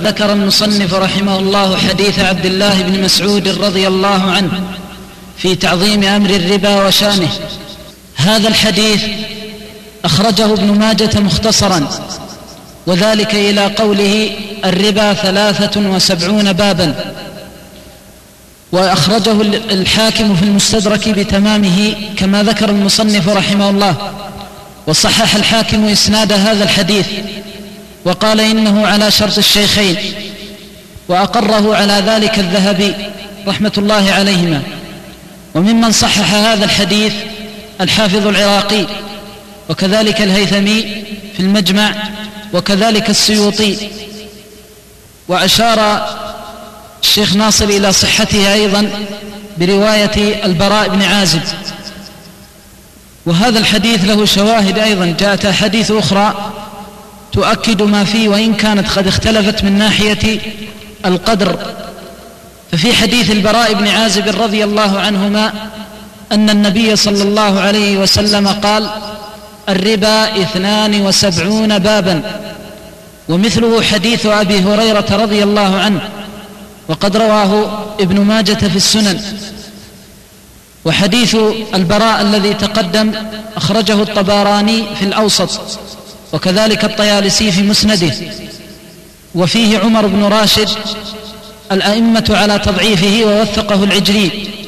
ذكر المصنف رحمه الله حديث عبد الله بن مسعود رضي الله عنه في تعظيم أمر الربا وشأنه. هذا الحديث أخرجه ابن ماجة مختصرا، وذلك إلى قوله الربا 73 بابا، وأخرجه الحاكم في المستدرك بتمامه كما ذكر المصنف رحمه الله، وصحح الحاكم إسناد هذا الحديث وقال إنه على شرط الشيخين، وأقره على ذلك الذهبي رحمة الله عليهما. وممن صحح هذا الحديث الحافظ العراقي، وكذلك الهيثمي في المجمع، وكذلك السيوطي، وأشار الشيخ ناصر إلى صحتها أيضا برواية البراء بن عازب. وهذا الحديث له شواهد أيضا، جاءت أحاديث أخرى تؤكد ما فيه، وإن كانت قد اختلفت من ناحية القدر. ففي حديث البراء بن عازب رضي الله عنهما أن النبي صلى الله عليه وسلم قال: الربا 72 بابا. ومثله حديث أبي هريرة رضي الله عنه، وقد رواه ابن ماجة في السنن. وحديث البراء الذي تقدم أخرجه الطبراني في الأوسط، وكذلك الطيالسي في مسنده، وفيه عمر بن راشد الأئمة على تضعيفه ووثقه العجلي.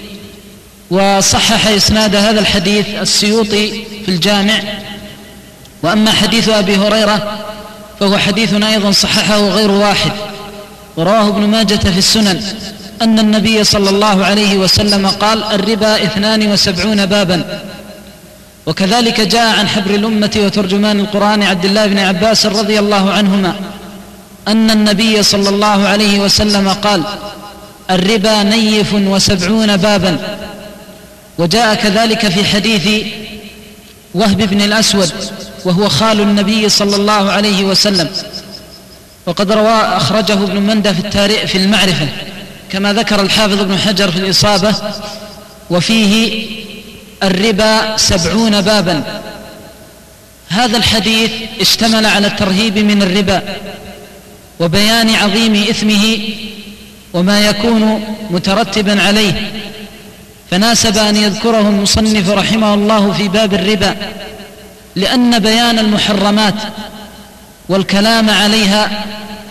وصحح إسناد هذا الحديث السيوطي في الجامع. وأما حديث أبي هريرة فهو حديث أيضا صححه غير واحد، ورواه ابن ماجة في السنن أن النبي صلى الله عليه وسلم قال: الربا 72 بابا. وكذلك جاء عن حبر الأمة وترجمان القرآن عبد الله بن عباس رضي الله عنهما أن النبي صلى الله عليه وسلم قال: الربا نيف 70 بابا. وجاء كذلك في حديث وهب بن الأسود وهو خال النبي صلى الله عليه وسلم، وقد أخرجه ابن مندة في المعرفة كما ذكر الحافظ ابن حجر في الإصابة، وفيه الربا 70 بابا. هذا الحديث اشتمل على الترهيب من الربا وبيان عظيم إثمه وما يكون مترتبا عليه، فناسب أن يذكره المصنف رحمه الله في باب الربا، لأن بيان المحرمات والكلام عليها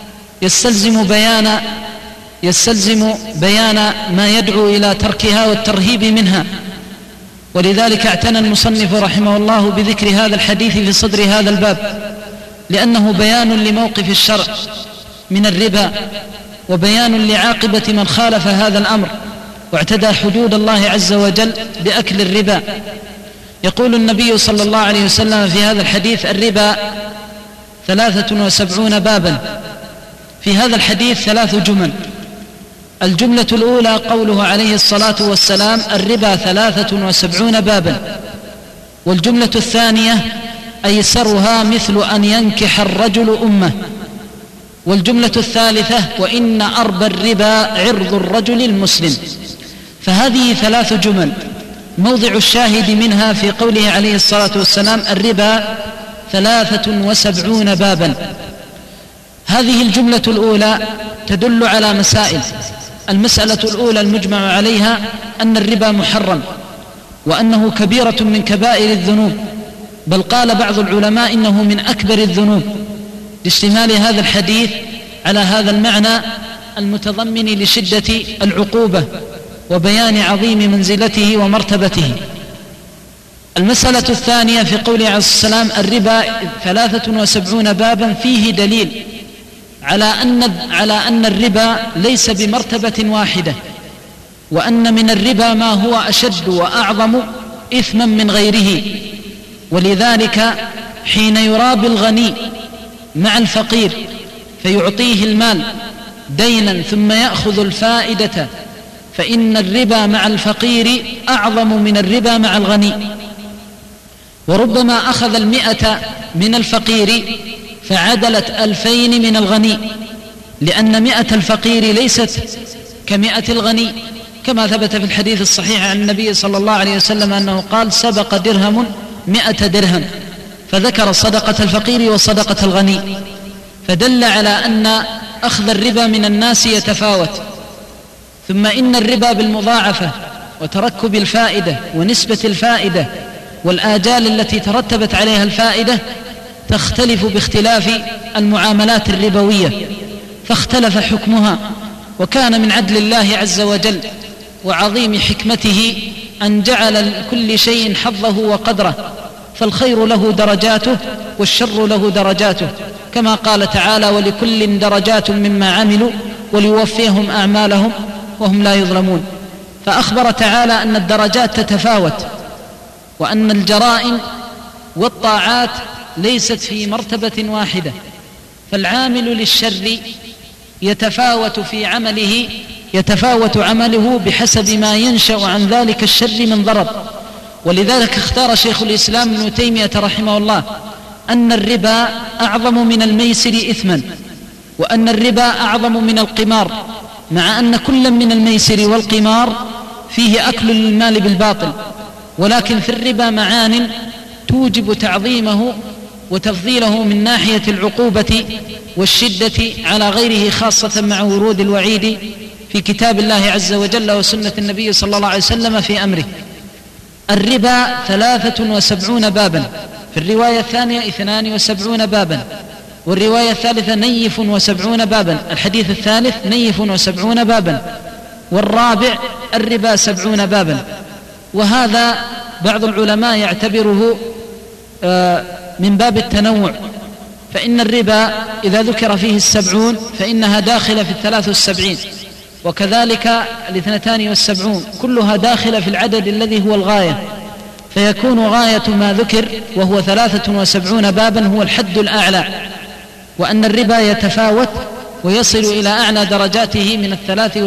يستلزم بيان ما يدعو إلى تركها والترهيب منها. ولذلك اعتنى المصنف رحمه الله بذكر هذا الحديث في صدر هذا الباب، لأنه بيان لموقف الشرع من الربا، وبيان لعاقبة من خالف هذا الأمر واعتدى حدود الله عز وجل بأكل الربا. يقول النبي صلى الله عليه وسلم في هذا الحديث: الربا 73 بابا. في هذا الحديث 3 جمل. الجملة الأولى قوله عليه الصلاة والسلام: الربا 73 بابا. والجملة الثانية: أيسرها مثل أن ينكح الرجل أمه. والجملة الثالثة: وإن أربى الربا عرض الرجل المسلم. فهذه 3 جمل، موضع الشاهد منها في قوله عليه الصلاة والسلام: الربا 73 بابا. هذه الجملة الأولى تدل على مسائل. المسألة الأولى المجمع عليها أن الربا محرم، وأنه كبيرة من كبائر الذنوب، بل قال بعض العلماء إنه من أكبر الذنوب، لاشتمال هذا الحديث على هذا المعنى المتضمن لشدة العقوبة وبيان عظيم منزلته ومرتبته. المسألة الثانية في قوله عليه السلام: الربا 73 بابا، فيه دليل على أن الربا ليس بمرتبة واحدة، وأن من الربا ما هو أشد وأعظم إثما من غيره. ولذلك حين يرابي الغني مع الفقير فيعطيه المال دينا ثم يأخذ الفائدة، فإن الربا مع الفقير أعظم من الربا مع الغني. وربما أخذ 100 من الفقير فعدلت 2000 من الغني، لأن 100 الفقير ليست ك100 الغني، كما ثبت في الحديث الصحيح عن النبي صلى الله عليه وسلم أنه قال: سبق درهم 100 درهم، فذكر صدقة الفقير وصدقة الغني، فدل على أن أخذ الربا من الناس يتفاوت، ثم إن الربا بالمضاعفة وتركب الفائدة ونسبة الفائدة والآجال التي ترتبت عليها الفائدة تختلف باختلاف المعاملات الربوية، فاختلف حكمها. وكان من عدل الله عز وجل وعظيم حكمته أن جعل لكل شيء حظه وقدره، فالخير له درجاته والشر له درجاته، كما قال تعالى: ولكل درجات مما عملوا وليوفيهم أعمالهم وهم لا يظلمون. فأخبر تعالى أن الدرجات تتفاوت، وأن الجرائم والطاعات ليست في مرتبة واحدة، فالعامل للشر يتفاوت عمله بحسب ما ينشأ عن ذلك الشر من ضرر. ولذلك اختار شيخ الإسلام ابن تيمية رحمه الله أن الربا أعظم من الميسر إثما، وأن الربا أعظم من القمار، مع أن كل من الميسر والقمار فيه أكل للمال بالباطل، ولكن في الربا معان توجب تعظيمه وتفضيله من ناحية العقوبة والشدة على غيره، خاصة مع ورود الوعيد في كتاب الله عز وجل وسنة النبي صلى الله عليه وسلم في أمره. الربا 73 بابا، في الرواية الثانية 72 بابا، والرواية الثالثة 70 بابا، الحديث الثالث 70 بابا، والرابع الربا 70 بابا. وهذا بعض العلماء يعتبره من باب التنوع، فإن الربا إذا ذكر فيه 70 فإنها داخلة في 73، وكذلك 72 كلها داخلة في العدد الذي هو الغاية، فيكون غاية ما ذكر وهو 73 بابا هو الحد الأعلى. وأن الربا يتفاوت ويصل إلى أعلى درجاته من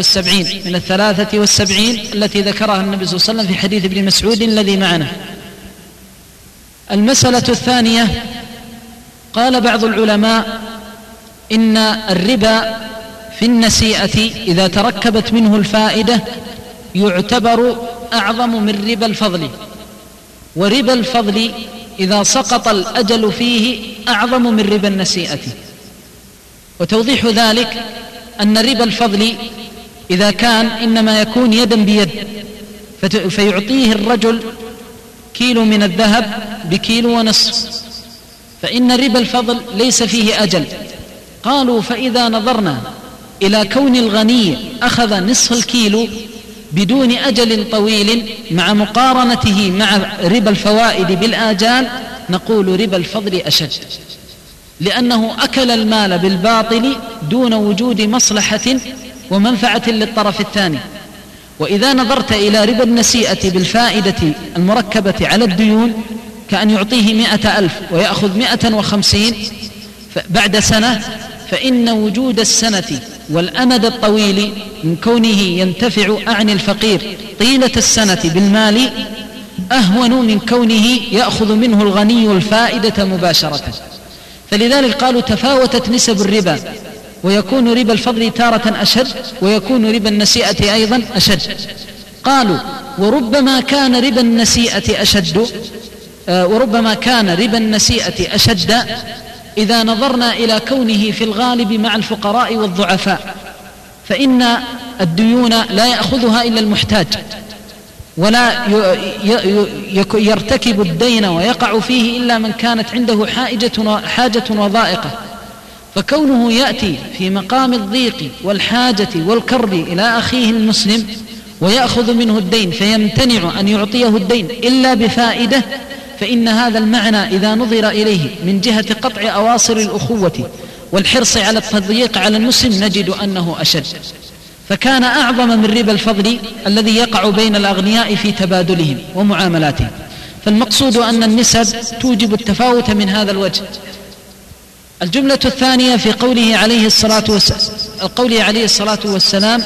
73 التي ذكرها النبي صلى الله عليه وسلم في حديث ابن مسعود الذي معنا. المسألة الثانية، قال بعض العلماء إن الربا في النسيئة إذا تركبت منه الفائدة يعتبر أعظم من ربا الفضل، وربا الفضل إذا سقط الأجل فيه أعظم من ربا النسيئة. وتوضيح ذلك أن ربا الفضل إذا كان إنما يكون يدا بيد، فيعطيه الرجل كيلو من الذهب بكيلو ونصف، فإن ربا الفضل ليس فيه أجل. قالوا: فإذا نظرنا إلى كون الغني أخذ نصف الكيلو بدون أجل طويل مع مقارنته مع ربا الفوائد بالآجال، نقول ربا الفضل أشد، لأنه أكل المال بالباطل دون وجود مصلحة ومنفعة للطرف الثاني. وإذا نظرت إلى ربا النسيئة بالفائدة المركبة على الديون كأن يعطيه 100,000 ويأخذ 150 بعد سنة، فإن وجود السنة والأمد الطويل من كونه ينتفع أعني الفقير طيلة السنة بالمال أهون من كونه يأخذ منه الغني الفائدة مباشرة. فلذلك قالوا تفاوتت نسب الربا، ويكون ربا الفضل تارة أشد، ويكون ربا النسيئة أيضا أشد. قالوا: وربما كان ربا النسيئة أشد إذا نظرنا إلى كونه في الغالب مع الفقراء والضعفاء، فإن الديون لا يأخذها إلا المحتاج، ولا يرتكب الدين ويقع فيه إلا من كانت عنده حاجة وضائقة. فكونه يأتي في مقام الضيق والحاجة والكرب إلى أخيه المسلم ويأخذ منه الدين فيمتنع أن يعطيه الدين إلا بفائدة، فإن هذا المعنى إذا نظر إليه من جهة قطع أواصر الأخوة والحرص على التضييق على المسلم نجد أنه أشد. فكان أعظم من ربا الفضل الذي يقع بين الأغنياء في تبادلهم ومعاملاتهم. فالمقصود أن النسب توجب التفاوت من هذا الوجه. الجملة الثانية في قوله عليه الصلاة والسلام: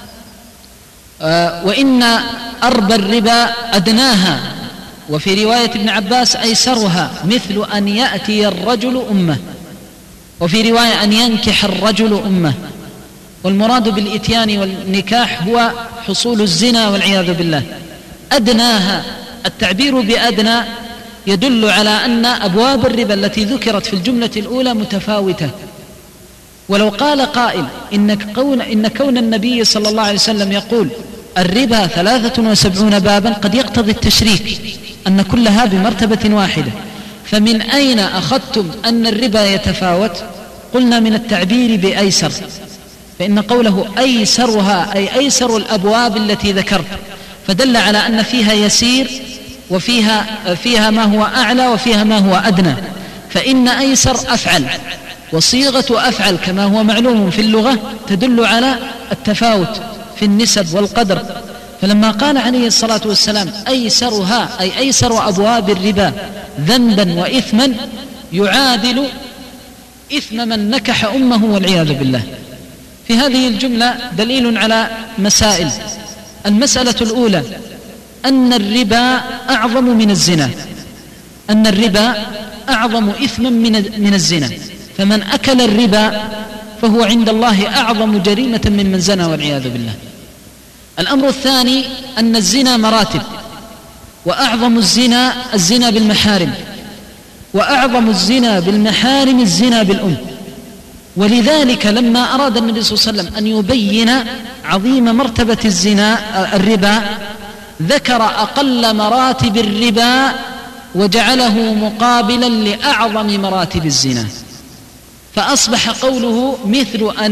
وإن أربى الربا أدناها، وفي رواية ابن عباس أيسرها، مثل أن يأتي الرجل أمه، وفي رواية أن ينكح الرجل أمه. والمراد بالإتيان والنكاح هو حصول الزنا والعياذ بالله. أدناها، التعبير بأدنى يدل على أن أبواب الربا التي ذكرت في الجملة الأولى متفاوتة، ولو قال قائل إن كون النبي صلى الله عليه وسلم يقول الربا 73 بابا قد يقتضي التشريك أن كلها بمرتبة واحدة، فمن أين أخذتم أن الربا يتفاوت؟ قلنا من التعبير بأيسر، فإن قوله أيسرها أي أيسر الأبواب التي ذكرت، فدل على أن فيها يسير وفيها ما هو أعلى وفيها ما هو أدنى، فإن أيسر أفعل، وصيغة أفعل كما هو معلوم في اللغة تدل على التفاوت في النسب والقدر. فلما قال عليه الصلاة والسلام أيسرها أي أيسر أبواب الربا ذنبا وإثما يعادل إثم من نكح أمه والعياذ بالله. في هذه الجملة دليل على مسائل. المسألة الأولى أن الربا أعظم من الزنا، أن الربا أعظم إثما من الزنا، فمن أكل الربا فهو عند الله أعظم جريمة من زنى والعياذ بالله. الأمر الثاني أن الزنا مراتب، وأعظم الزنا بالمحارم، وأعظم الزنا بالمحارم الزنا بالأم. ولذلك لما أراد النبي صلى الله عليه وسلم أن يبين عظيم مرتبة الربا ذكر أقل مراتب الربا وجعله مقابلا لأعظم مراتب الزنا، فأصبح قوله مثل أن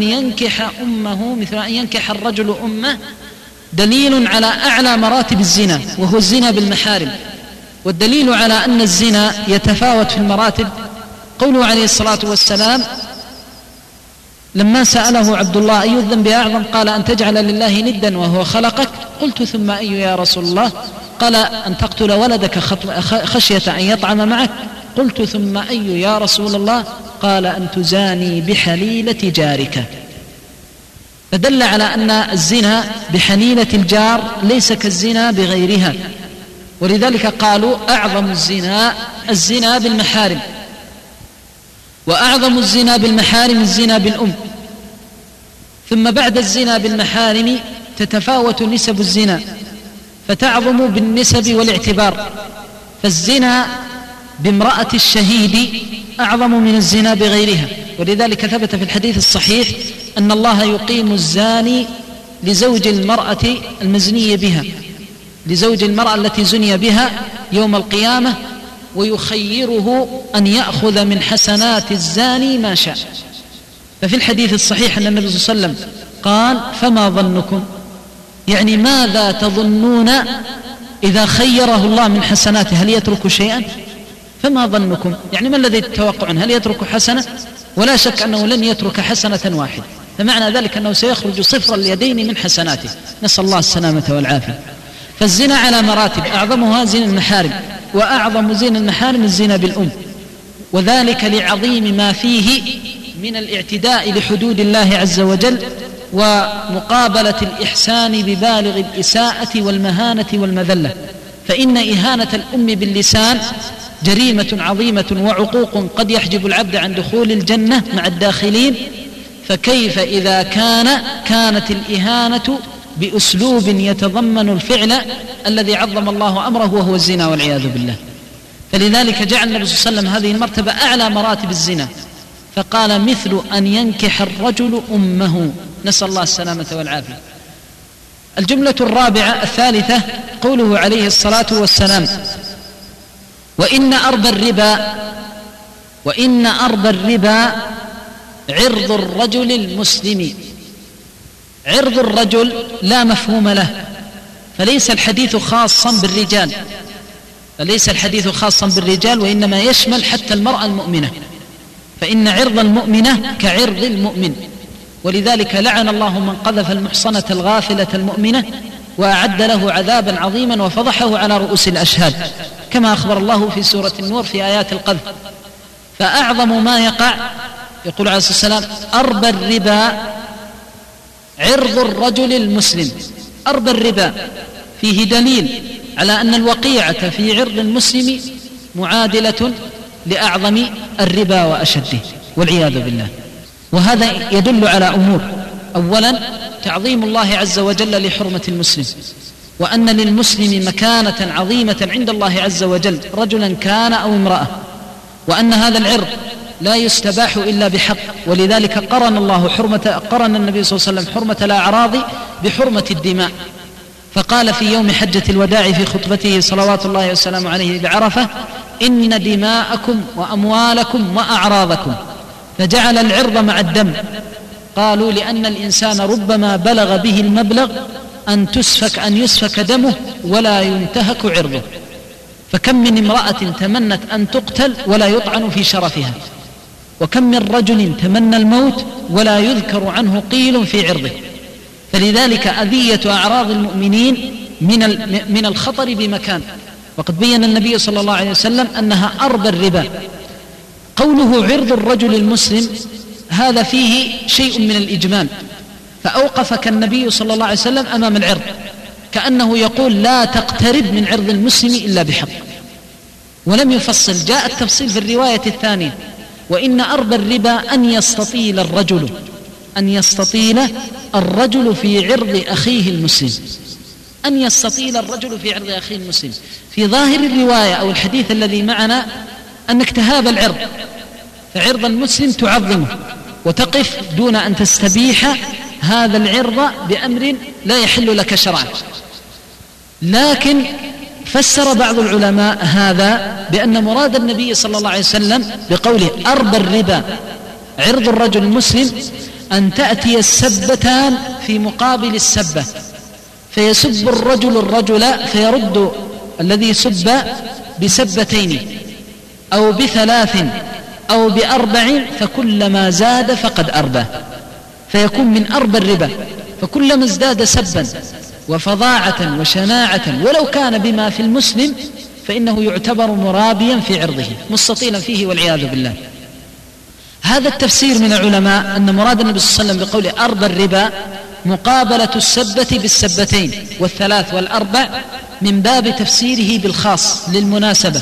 ينكح الرجل أمه دليل على أعلى مراتب الزنا وهو الزنا بالمحارم. والدليل على أن الزنا يتفاوت في المراتب قوله عليه الصلاة والسلام لما سأله عبد الله أي الذنب أعظم قال أن تجعل لله ندا وهو خلقك، قلت ثم أي يا رسول الله؟ قال أن تقتل ولدك خشية أن يطعم معك، قلت ثم أي يا رسول الله؟ قال أن تزاني بحليلة جارك. فدل على أن الزنا بحليلة الجار ليس كالزنا بغيرها، ولذلك قالوا أعظم الزنا بالمحارم، وأعظم الزنا بالمحارم الزنا بالأم. ثم بعد الزنا بالمحارم تتفاوت نسب الزنا فتعظم بالنسب والاعتبار، فالزنا بامرأة الشهيد أعظم من الزنا بغيرها. ولذلك ثبت في الحديث الصحيح أن الله يقيم الزاني لزوج المرأة المزنية بها، لزوج المرأة التي زني بها يوم القيامة، ويخيره أن يأخذ من حسنات الزاني ما شاء. ففي الحديث الصحيح أن النبي صلى الله عليه وسلم قال فما ظنكم، يعني ماذا تظنون إذا خيره الله من حسناته هل يترك شيئا؟ فما ظنكم يعني ما الذي تتوقعون، هل يترك حسنة؟ ولا شك أنه لن يترك حسنة واحدة، فمعنى ذلك أنه سيخرج صفر اليدين من حسناته، نسأل الله السلامة والعافية. فالزنا على مراتب، أعظمها زنا المحارم، وأعظم زنا المحارم الزنا بالأم، وذلك لعظيم ما فيه من الاعتداء لحدود الله عز وجل ومقابلة الإحسان ببالغ الإساءة والمهانة والمذلة. فإن إهانة الأم باللسان جريمة عظيمة وعقوق قد يحجب العبد عن دخول الجنة مع الداخلين، فكيف إذا كانت الإهانة بأسلوب يتضمن الفعل الذي عظم الله أمره وهو الزنا والعياذ بالله. فلذلك جعل النبي صلى الله عليه وسلم هذه المرتبة أعلى مراتب الزنا، فقال مثل أن ينكح الرجل أمه، نسأل الله السلامة والعافية. الجملة الرابعة الثالثة قوله عليه الصلاة والسلام وإن أرض الربا عرض الرجل المسلم. عرض الرجل لا مفهوم له، فليس الحديث خاصا بالرجال وإنما يشمل حتى المرأة المؤمنة، فإن عرض المؤمنة كعرض المؤمن. ولذلك لعن الله من قذف المحصنة الغافلة المؤمنة وأعد له عذابا عظيما وفضحه على رؤوس الأشهاد، كما أخبر الله في سورة النور في آيات القذف. فأعظم ما يقع يقول عليه الصلاة والسلام أرب الربا عرض الرجل المسلم. أرب الربا فيه دليل على أن الوقيعة في عرض المسلم معادلة لأعظم الربا وأشده والعياذ بالله. وهذا يدل على أمور: أولا تعظيم الله عز وجل لحرمة المسلم، وأن للمسلم مكانة عظيمة عند الله عز وجل رجلا كان أو امرأة، وأن هذا العرض لا يستباح إلا بحق، ولذلك قرن النبي صلى الله عليه وسلم حرمة الأعراض بحرمة الدماء، فقال في يوم حجة الوداع في خطبته صلوات الله وسلامه عليه بعرفة: إن دماءكم وأموالكم وأعراضكم، فجعل العرض مع الدم. قالوا: لأن الإنسان ربما بلغ به المبلغ أن يسفك دمه ولا ينتهك عرضه، فكم من امرأة تمنت أن تقتل ولا يطعن في شرفها، وكم من رجل تمنى الموت ولا يذكر عنه قيل في عرضه. فلذلك أذية أعراض المؤمنين من الخطر بمكان، وقد بين النبي صلى الله عليه وسلم أنها أربى الربا. قوله عرض الرجل المسلم هذا فيه شيء من الإجمال، فأوقفك النبي صلى الله عليه وسلم أمام العرض كأنه يقول: لا تقترب من عرض المسلم إلا بحق، ولم يفصل. جاء التفصيل في الرواية الثانية: وإن أربى الربا أن يستطيل الرجل في عرض أخيه المسلم، أن يستطيل الرجل في عرض أخيه المسلم. في ظاهر الرواية أو الحديث الذي معنا أنك تهاب العرض، فعرض المسلم تعظمه وتقف دون أن تستبيح هذا العرض بأمر لا يحل لك شرعا. لكن فسر بعض العلماء هذا بأن مراد النبي صلى الله عليه وسلم بقوله أربى الربا عرض الرجل المسلم أن تأتي السبتان في مقابل السبة، فيسب الرجل فيرد الذي سب بسبتين أو بثلاث أو بأربع، فكلما زاد فقد أربى، فيكون من أربى الربا. فكلما ازداد سبا وفظاعة وشناعة ولو كان بما في المسلم فإنه يعتبر مرابيا في عرضه مستطيلا فيه والعياذ بالله. هذا التفسير من العلماء أن مراد النبي صلى الله عليه وسلم بقوله أربى الربا مقابلة السبة بالسبتين والثلاث والأربع من باب تفسيره بالخاص للمناسبة.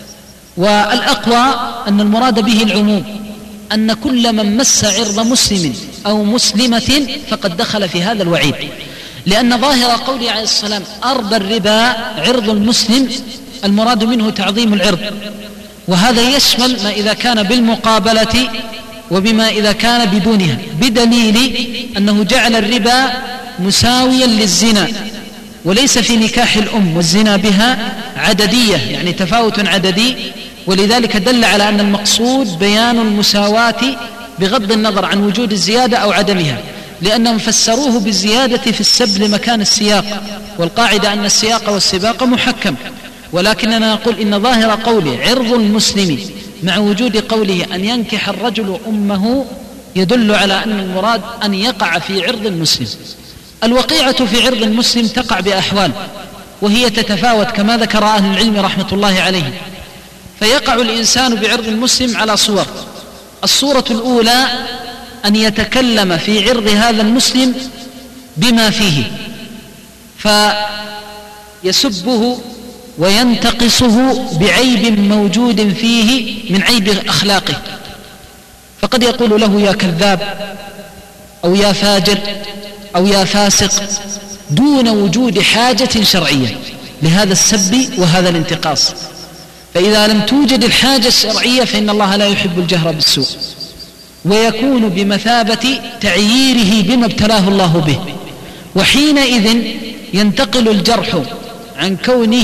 والأقوى أن المراد به العموم، أن كل من مس عرض مسلم أو مسلمة فقد دخل في هذا الوعيد، لأن ظاهر قوله عليه السلام أربى الربا عرض المسلم المراد منه تعظيم العرض، وهذا يشمل ما إذا كان بالمقابلة وبما إذا كان بدونها، بدليل أنه جعل الربا مساويا للزنا، وليس في نكاح الأم والزنا بها عددية يعني تفاوت عددي، ولذلك دل على أن المقصود بيان المساواة بغض النظر عن وجود الزيادة أو عدمها، لأنهم فسروه بالزيادة في السب لمكان السياق، والقاعدة أن السياق والسباق محكم. ولكننا نقول إن ظاهر قوله عرض المسلم مع وجود قوله أن ينكح الرجل أمه يدل على أن المراد أن يقع في عرض المسلم. الوقيعة في عرض المسلم تقع بأحوال، وهي تتفاوت كما ذكر أهل العلم رحمة الله عليه. فيقع الإنسان بعرض المسلم على صور. الصورة الأولى أن يتكلم في عرض هذا المسلم بما فيه، فيسبه وينتقصه بعيب موجود فيه من عيب أخلاقه، فقد يقول له يا كذاب أو يا فاجر أو يا فاسق دون وجود حاجة شرعية لهذا السب وهذا الانتقاص. فإذا لم توجد الحاجة الشرعية فإن الله لا يحب الجهر بالسوء، ويكون بمثابة تعييره بما ابتلاه الله به، وحينئذ ينتقل الجرح عن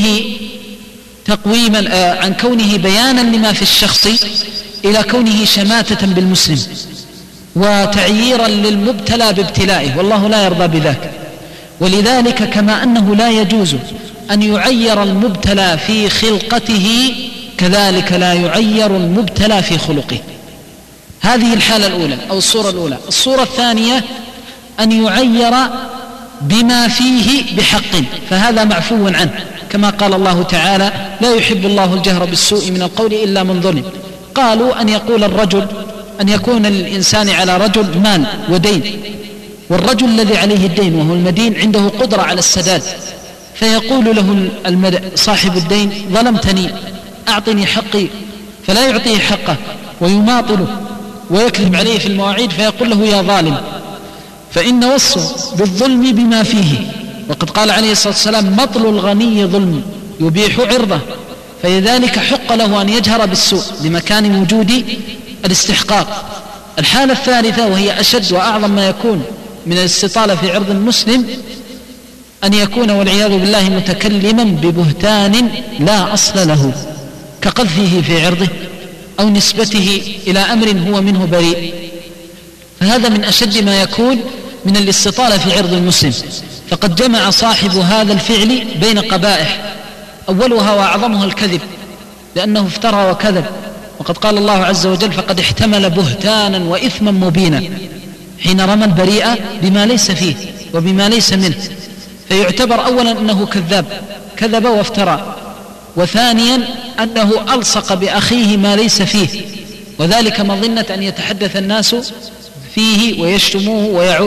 كونه بيانا لما في الشخص إلى كونه شماتة بالمسلم وتعييرا للمبتلى بابتلائه، والله لا يرضى بذاك. ولذلك كما أنه لا يجوز أن يعير المبتلى في خلقته كذلك لا يعير المبتلى في خلقه. هذه الحالة الأولى أو الصورة الأولى. الصورة الثانية أن يعير بما فيه بحق، فهذا معفو عنه كما قال الله تعالى لا يحب الله الجهر بالسوء من القول إلا من ظلم. قالوا أن يكون للإنسان على رجل مال ودين، والرجل الذي عليه الدين وهو المدين عنده قدرة على السداد، فيقول له صاحب الدين ظلمتني أعطني حقي، فلا يعطيه حقه ويماطله ويكذب عليه في المواعيد، فيقول له يا ظالم، فإن وصوا بالظلم بما فيه. وقد قال عليه الصلاة والسلام مطل الغني ظلم يبيح عرضه، فلذلك حق له أن يجهر بالسوء لمكان وجود الاستحقاق. الحالة الثالثة وهي أشد وأعظم ما يكون من الاستطالة في عرض المسلم أن يكون والعياذ بالله متكلما ببهتان لا أصل له، كقذفه في عرضه أو نسبته إلى أمر هو منه بريء، فهذا من أشد ما يكون من الاستطالة في عرض المسلم. فقد جمع صاحب هذا الفعل بين قبائح، أولها وأعظمها الكذب، لأنه افترى وكذب، وقد قال الله عز وجل: فقد احتمل بهتانا وإثما مبينا، حين رمى البريء بما ليس فيه وبما ليس منه، فيعتبر أولا أنه كذاب، كذب وافترى، وثانيا أنه ألصق بأخيه ما ليس فيه، وذلك مظنة أن يتحدث الناس فيه ويشتموه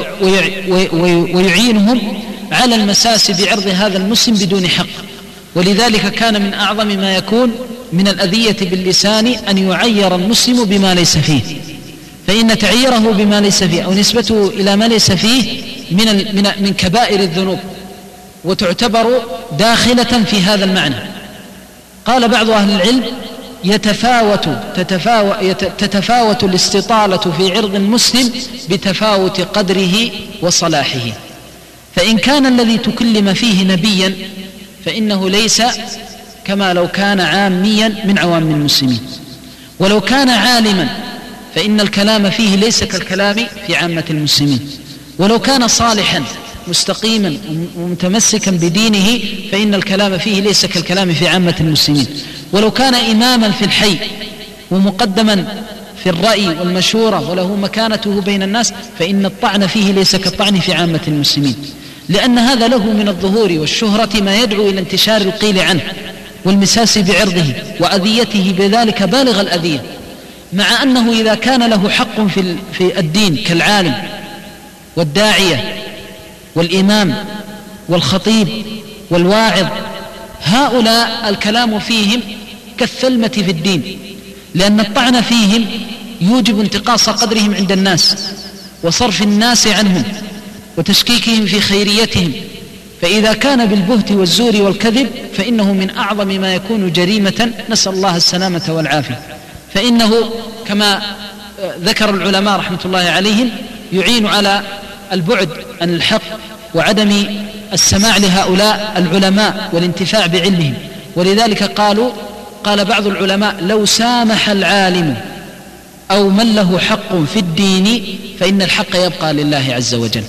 ويعينهم على المساس بعرض هذا المسلم بدون حق. ولذلك كان من أعظم ما يكون من الأذية باللسان أن يعير المسلم بما ليس فيه، فإن تعييره بما ليس فيه أو نسبته إلى ما ليس فيه من كبائر الذنوب، وتعتبر داخلة في هذا المعنى. قال بعض أهل العلم: تتفاوت الاستطالة في عرض المسلم بتفاوت قدره وصلاحه، فإن كان الذي تكلم فيه نبيا فإنه ليس كما لو كان عاميا من عوام المسلمين، ولو كان عالما فإن الكلام فيه ليس كالكلام في عامة المسلمين، ولو كان صالحا مستقيما ومتمسكا بدينه فإن الكلام فيه ليس كالكلام في عامة المسلمين، ولو كان إماما في الحي ومقدما في الرأي والمشورة وله مكانته بين الناس فإن الطعن فيه ليس كالطعن في عامة المسلمين، لأن هذا له من الظهور والشهرة ما يدعو إلى انتشار القيل عنه والمساس بعرضه وأذيته بذلك بالغ الأذية، مع أنه إذا كان له حق في الدين كالعالم والداعية والإمام والخطيب والواعظ، هؤلاء الكلام فيهم كالثلمة في الدين، لأن الطعن فيهم يوجب انتقاص قدرهم عند الناس وصرف الناس عنهم وتشكيكهم في خيريتهم، فإذا كان بالبهت والزور والكذب فإنه من أعظم ما يكون جريمة، نسأل الله السلامة والعافية. فإنه كما ذكر العلماء رحمة الله عليهم يعين على البعد عن الحق وعدم السماع لهؤلاء العلماء والانتفاع بعلمهم. ولذلك قال بعض العلماء: لو سامح العالم أو من له حق في الدين فإن الحق يبقى لله عز وجل.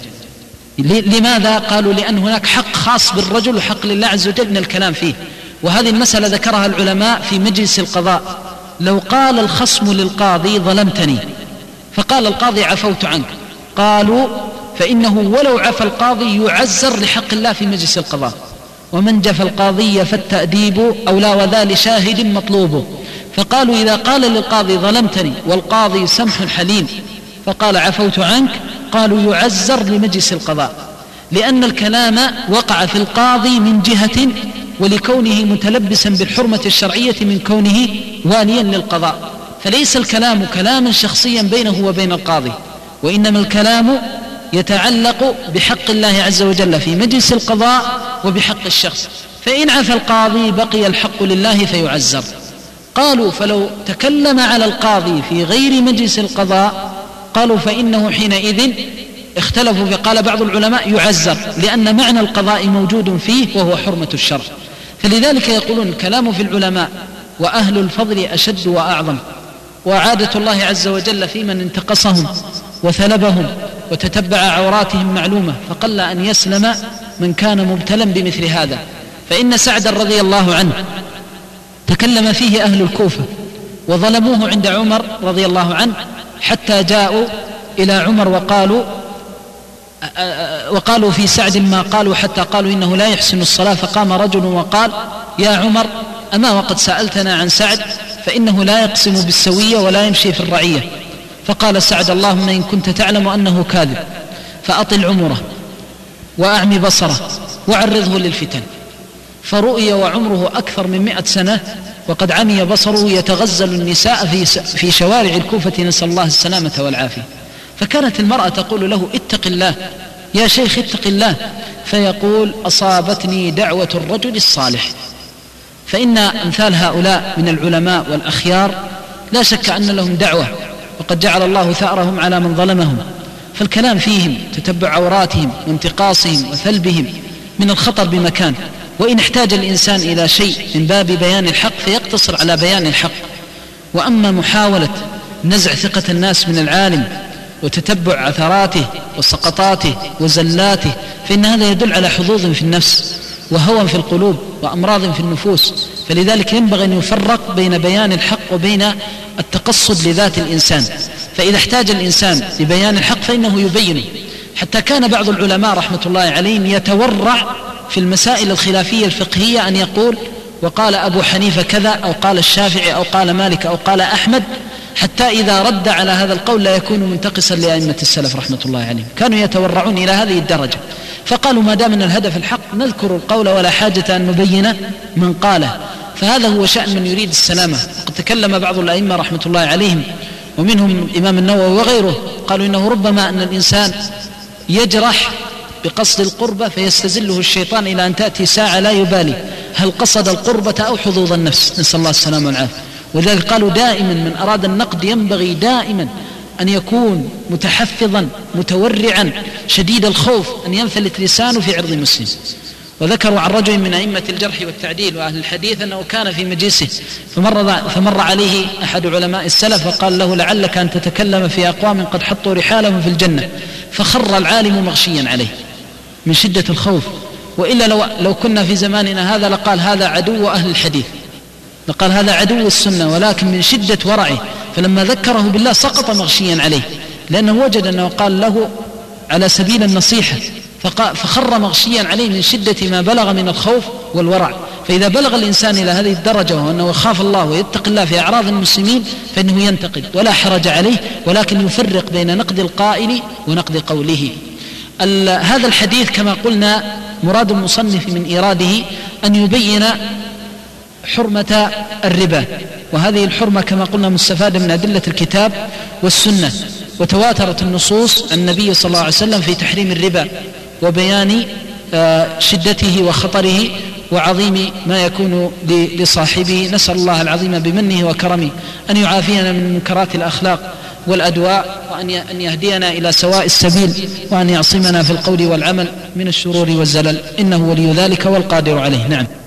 لماذا؟ قالوا: لأن هناك حق خاص بالرجل وحق لله عز وجل من الكلام فيه، وهذه المسألة ذكرها العلماء في مجلس القضاء. لو قال الخصم للقاضي: ظلمتني، فقال القاضي: عفوت عنك، قالوا: فإنه ولو عفى القاضي يعزر لحق الله في مجلس القضاء، ومن جفى القاضي فالتأديب أولى وذا لشاهد مطلوب. فقالوا: إذا قال للقاضي ظلمتني والقاضي سمح حليم فقال عفوت عنك، قالوا يعزر لمجلس القضاء، لأن الكلام وقع في القاضي من جهة، ولكونه متلبسا بالحرمة الشرعية من كونه واليا للقضاء، فليس الكلام كلاما شخصيا بينه وبين القاضي، وإنما الكلام يتعلق بحق الله عز وجل في مجلس القضاء وبحق الشخص، فإن عفى القاضي بقي الحق لله فيعزر. قالوا: فلو تكلم على القاضي في غير مجلس القضاء قالوا فإنه حينئذ اختلفوا، فقال بعض العلماء يعزر، لأن معنى القضاء موجود فيه وهو حرمة الشرع. فلذلك يقولون: الكلام في العلماء وأهل الفضل أشد وأعظم، وعادة الله عز وجل في من انتقصهم وثلبهم وتتبع عوراتهم معلومة، فقل أن يسلم من كان مبتلا بمثل هذا. فإن سعدا رضي الله عنه تكلم فيه أهل الكوفة وظلموه عند عمر رضي الله عنه، حتى جاءوا إلى عمر وقالوا في سعد ما قالوا، حتى قالوا إنه لا يحسن الصلاة. فقام رجل وقال: يا عمر، أما وقد سألتنا عن سعد فإنه لا يقسم بالسوية ولا يمشي في الرعية. فقال سعد: اللهم إن كنت تعلم أنه كاذب فأطل عمره وأعمي بصره وعرضه للفتن. فرؤي وعمره أكثر من 100 سنة وقد عمي بصره يتغزل النساء في شوارع الكوفة، نسأل الله السلامة والعافية. فكانت المرأة تقول له: اتق الله يا شيخ، اتق الله، فيقول: أصابتني دعوة الرجل الصالح. فإن أمثال هؤلاء من العلماء والأخيار لا شك أن لهم دعوة وقد جعل الله ثأرهم على من ظلمهم، فالكلام فيهم تتبع عوراتهم وانتقاصهم وثلبهم من الخطر بمكان. وإن احتاج الإنسان إلى شيء من باب بيان الحق فيقتصر على بيان الحق. وأما محاولة نزع ثقة الناس من العالم وتتبع عثراته وسقطاته وزلاته فإن هذا يدل على حظوظ في النفس وهوى في القلوب وأمراض في النفوس. فلذلك ينبغي أن يفرق بين بيان الحق وبين التقصد لذات الإنسان. فإذا احتاج الإنسان لبيان الحق فإنه يبينه. حتى كان بعض العلماء رحمة الله عليهم يتورع في المسائل الخلافية الفقهية أن يقول وقال أبو حنيفة كذا أو قال الشافعي أو قال مالك أو قال أحمد، حتى إذا رد على هذا القول لا يكون منتقصا لأئمة السلف رحمة الله عليهم. كانوا يتورعون إلى هذه الدرجة، فقالوا ما دام الهدف الحق نذكر القول ولا حاجة أن نبين من قاله. فهذا هو شأن من يريد السلامة. وقد تكلم بعض الأئمة رحمة الله عليهم ومنهم الإمام النووي وغيره، قالوا إنه ربما أن الإنسان يجرح بقصد القربة فيستزله الشيطان إلى أن تأتي ساعة لا يبالي هل قصد القربة أو حظوظ النفس، نسأل الله السلامة والعافية. ولذلك قالوا دائما من أراد النقد ينبغي دائما أن يكون متحفظا متورعا شديد الخوف أن ينفلت لسانه في عرض مسلم. وذكروا عن رجل من أئمة الجرح والتعديل وأهل الحديث أنه كان في مجلسه فمر عليه أحد علماء السلف وقال له لعلك أن تتكلم في أقوام قد حطوا رحالهم في الجنة، فخر العالم مغشيا عليه من شدة الخوف. وإلا لو كنا في زماننا هذا لقال هذا عدو أهل الحديث، لقال هذا عدو السنة، ولكن من شدة ورعه فلما ذكره بالله سقط مغشيا عليه، لأنه وجد أنه قال له على سبيل النصيحة فخر مغشيا عليه من شدة ما بلغ من الخوف والورع. فإذا بلغ الإنسان إلى هذه الدرجة وأنه يخاف الله ويتقي الله في أعراض المسلمين فإنه ينتقد ولا حرج عليه، ولكن يفرق بين نقد القائل ونقد قوله. هذا الحديث كما قلنا مراد المصنف من إيراده أن يبين حرمة الربا، وهذه الحرمة كما قلنا مستفادة من أدلة الكتاب والسنة، وتواترت النصوص عن النبي صلى الله عليه وسلم في تحريم الربا وبيان شدته وخطره وعظيم ما يكون لصاحبه. نسأل الله العظيم بمنه وكرمه أن يعافينا من منكرات الأخلاق والأدواء، وأن يهدينا إلى سواء السبيل، وأن يعصمنا في القول والعمل من الشرور والزلل، إنه ولي ذلك والقادر عليه. نعم.